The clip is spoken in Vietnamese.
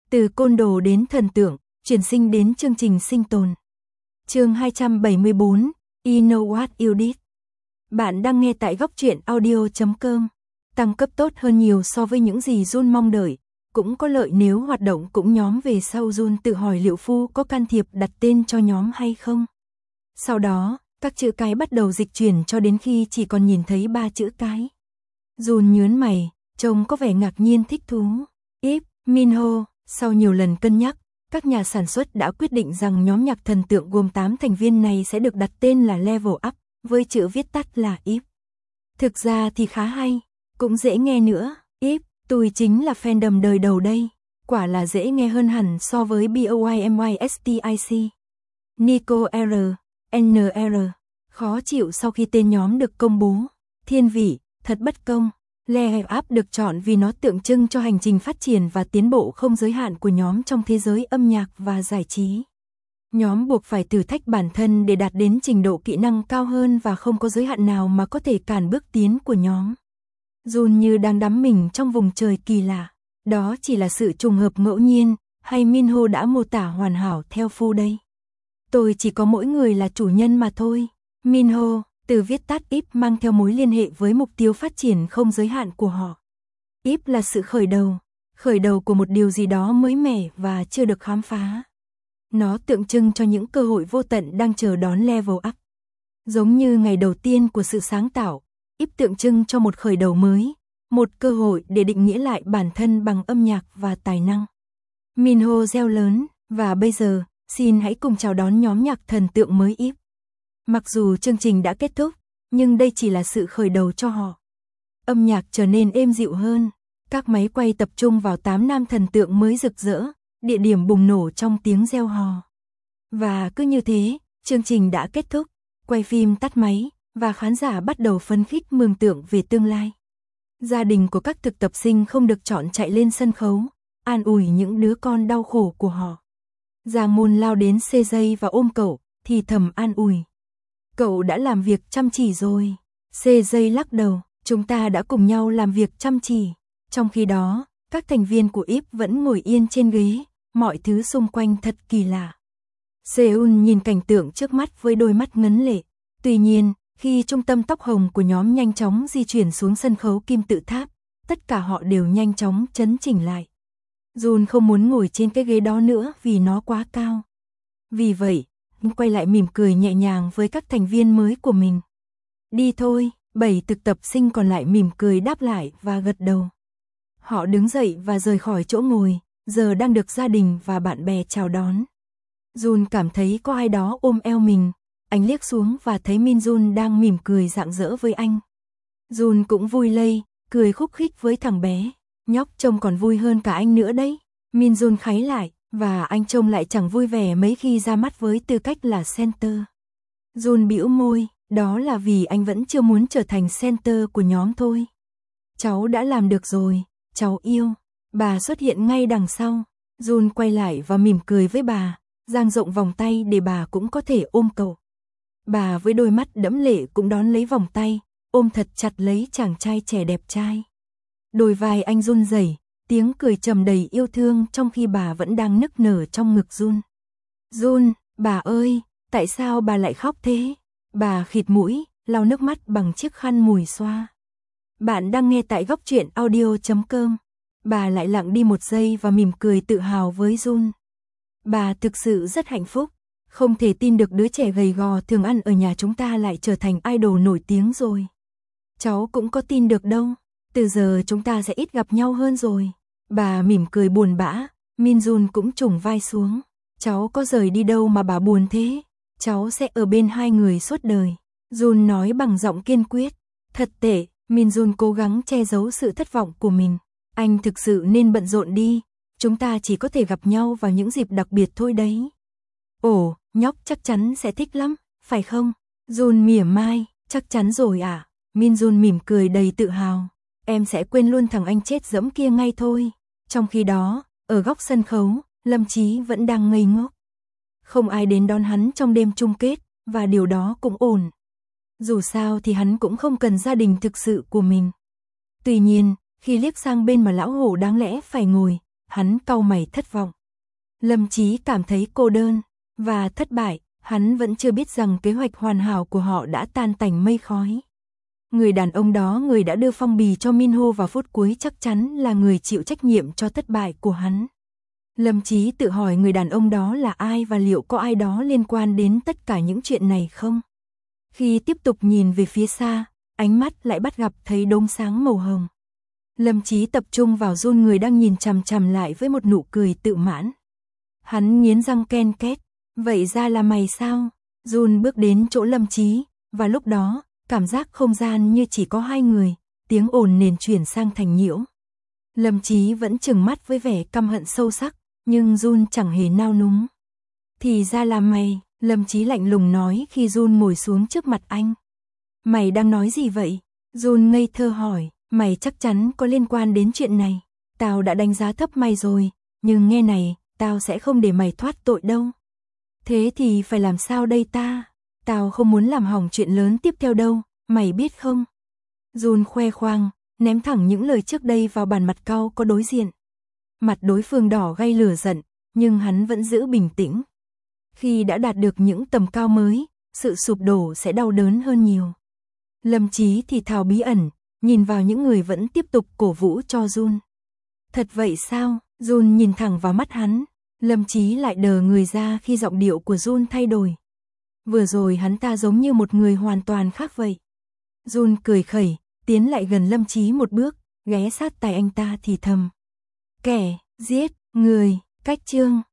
Từ côn đồ đến thần tượng, chuyển sinh đến chương trình sinh tồn. Chương 274, You Know What You Did. Bạn đang nghe tại góc truyện audio.com. Tăng cấp tốt hơn nhiều so với những gì Jun mong đợi. Cũng có lợi nếu hoạt động cũng nhóm về sau Jun tự hỏi liệu Phu có can thiệp đặt tên cho nhóm hay không. Sau đó, các chữ cái bắt đầu dịch chuyển cho đến khi chỉ còn nhìn thấy 3 chữ cái. Jun nhớn mày, trông có vẻ ngạc nhiên thích thú. Ip, Minho, sau nhiều lần cân nhắc, các nhà sản xuất đã quyết định rằng nhóm nhạc thần tượng gồm 8 thành viên này sẽ được đặt tên là Level Up, với chữ viết tắt là Ip. Thực ra thì khá hay, cũng dễ nghe nữa. Ip, tôi chính là fandom đời đầu đây, quả là dễ nghe hơn hẳn so với BOYMYSTIC. Nico R, NR, khó chịu sau khi tên nhóm được công bố. Thiên vị, thật bất công. Level Up được chọn vì nó tượng trưng cho hành trình phát triển và tiến bộ không giới hạn của nhóm trong thế giới âm nhạc và giải trí. Nhóm buộc phải thử thách bản thân để đạt đến trình độ kỹ năng cao hơn và không có giới hạn nào mà có thể cản bước tiến của nhóm. Jun như đang đắm mình trong vùng trời kỳ lạ. Đó chỉ là sự trùng hợp ngẫu nhiên, hay Minho đã mô tả hoàn hảo theo Phu đây? Tôi chỉ có mỗi người là chủ nhân mà thôi. Minho, từ viết tắt Ip mang theo mối liên hệ với mục tiêu phát triển không giới hạn của họ. Ip là sự khởi đầu của một điều gì đó mới mẻ và chưa được khám phá. Nó tượng trưng cho những cơ hội vô tận đang chờ đón Level Up. Giống như ngày đầu tiên của sự sáng tạo, Ip tượng trưng cho một khởi đầu mới, một cơ hội để định nghĩa lại bản thân bằng âm nhạc và tài năng. Minho reo lớn, và bây giờ, xin hãy cùng chào đón nhóm nhạc thần tượng mới Ip. Mặc dù chương trình đã kết thúc, nhưng đây chỉ là sự khởi đầu cho họ. Âm nhạc trở nên êm dịu hơn, các máy quay tập trung vào 8 nam thần tượng mới rực rỡ, địa điểm bùng nổ trong tiếng reo hò. Và cứ như thế, chương trình đã kết thúc, quay phim tắt máy, và khán giả bắt đầu phấn khích mường tượng về tương lai. Gia đình của các thực tập sinh không được chọn chạy lên sân khấu, an ủi những đứa con đau khổ của họ. Giang Môn lao đến CJ và ôm cậu, thì thầm an ủi. Cậu đã làm việc chăm chỉ rồi. CJ lắc đầu, chúng ta đã cùng nhau làm việc chăm chỉ. Trong khi đó, các thành viên của Ip vẫn ngồi yên trên ghế, mọi thứ xung quanh thật kỳ lạ. Seun nhìn cảnh tượng trước mắt với đôi mắt ngấn lệ. Tuy nhiên, khi trung tâm tóc hồng của nhóm nhanh chóng di chuyển xuống sân khấu kim tự tháp, tất cả họ đều nhanh chóng chấn chỉnh lại. Jun không muốn ngồi trên cái ghế đó nữa vì nó quá cao. Vì vậy, quay lại mỉm cười nhẹ nhàng với các thành viên mới của mình. Đi thôi, 7 thực tập sinh còn lại mỉm cười đáp lại và gật đầu. Họ đứng dậy và rời khỏi chỗ ngồi, giờ đang được gia đình và bạn bè chào đón. Jun cảm thấy có ai đó ôm eo mình, anh liếc xuống và thấy Min Jun đang mỉm cười rạng rỡ với anh. Jun cũng vui lây, cười khúc khích với thằng bé. Nhóc trông còn vui hơn cả anh nữa đấy. Min Jun kháy lại, và anh trông lại chẳng vui vẻ mấy khi ra mắt với tư cách là center. Jun bĩu môi, đó là vì anh vẫn chưa muốn trở thành center của nhóm thôi. Cháu đã làm được rồi, cháu yêu. Bà xuất hiện ngay đằng sau. Jun quay lại và mỉm cười với bà, dang rộng vòng tay để bà cũng có thể ôm cậu. Bà với đôi mắt đẫm lệ cũng đón lấy vòng tay, ôm thật chặt lấy chàng trai trẻ đẹp trai. Đôi vai anh run rẩy, tiếng cười trầm đầy yêu thương trong khi bà vẫn đang nức nở trong ngực Jun. Jun, bà ơi, tại sao bà lại khóc thế? Bà khịt mũi, lau nước mắt bằng chiếc khăn mùi xoa. Bạn đang nghe tại góc truyện audio.com. Bà lại lặng đi một giây và mỉm cười tự hào với Jun. Bà thực sự rất hạnh phúc, không thể tin được đứa trẻ gầy gò thường ăn ở nhà chúng ta lại trở thành idol nổi tiếng rồi. Cháu cũng có tin được đâu, từ giờ chúng ta sẽ ít gặp nhau hơn rồi. Bà mỉm cười buồn bã, Min Jun cũng trùng vai xuống. Cháu có rời đi đâu mà bà buồn thế? Cháu sẽ ở bên hai người suốt đời. Jun nói bằng giọng kiên quyết. Thật tệ, Min Jun cố gắng che giấu sự thất vọng của mình. Anh thực sự nên bận rộn đi, chúng ta chỉ có thể gặp nhau vào những dịp đặc biệt thôi đấy. Ồ, nhóc chắc chắn sẽ thích lắm, phải không? Jun mỉa mai, chắc chắn rồi ạ. Min Jun mỉm cười đầy tự hào. Em sẽ quên luôn thằng anh chết dẫm kia ngay thôi. Trong khi đó, ở góc sân khấu, Lâm Chí vẫn đang ngây ngốc. Không ai đến đón hắn trong đêm chung kết, và điều đó cũng ổn. Dù sao thì hắn cũng không cần gia đình thực sự của mình. Tuy nhiên, khi liếc sang bên mà lão hổ đáng lẽ phải ngồi, hắn cau mày thất vọng. Lâm Chí cảm thấy cô đơn và thất bại, hắn vẫn chưa biết rằng kế hoạch hoàn hảo của họ đã tan tành mây khói. Người đàn ông đó, người đã đưa phong bì cho Minho vào phút cuối, chắc chắn là người chịu trách nhiệm cho thất bại của hắn. Lâm Chí tự hỏi người đàn ông đó là ai và liệu có ai đó liên quan đến tất cả những chuyện này không? Khi tiếp tục nhìn về phía xa, ánh mắt lại bắt gặp thấy đốm sáng màu hồng. Lâm Chí tập trung vào Jun, người đang nhìn chằm chằm lại với một nụ cười tự mãn. Hắn nghiến răng ken két, vậy ra là mày sao? Jun bước đến chỗ Lâm Chí, và lúc đó, cảm giác không gian như chỉ có hai người, tiếng ồn nền chuyển sang thành nhiễu. Lâm Chí vẫn trừng mắt với vẻ căm hận sâu sắc, nhưng Jun chẳng hề nao núng. Thì ra là mày, Lâm Chí lạnh lùng nói khi Jun ngồi xuống trước mặt anh. Mày đang nói gì vậy? Jun ngây thơ hỏi, mày chắc chắn có liên quan đến chuyện này. Tao đã đánh giá thấp mày rồi, nhưng nghe này, tao sẽ không để mày thoát tội đâu. Thế thì phải làm sao đây ta? Tao không muốn làm hỏng chuyện lớn tiếp theo đâu, mày biết không? Jun khoe khoang, ném thẳng những lời trước đây vào bàn mặt cau có đối diện. Mặt đối phương đỏ gay lửa giận, nhưng hắn vẫn giữ bình tĩnh. Khi đã đạt được những tầm cao mới, sự sụp đổ sẽ đau đớn hơn nhiều. Lâm Chí thì thào bí ẩn, nhìn vào những người vẫn tiếp tục cổ vũ cho Jun. Thật vậy sao? Jun nhìn thẳng vào mắt hắn. Lâm Chí lại đờ người ra khi giọng điệu của Jun thay đổi. Vừa rồi hắn ta giống như một người hoàn toàn khác vậy. Jun cười khẩy, tiến lại gần Lâm Chí một bước, ghé sát tai anh ta thì thầm. Kẻ, giết, người, cách chương.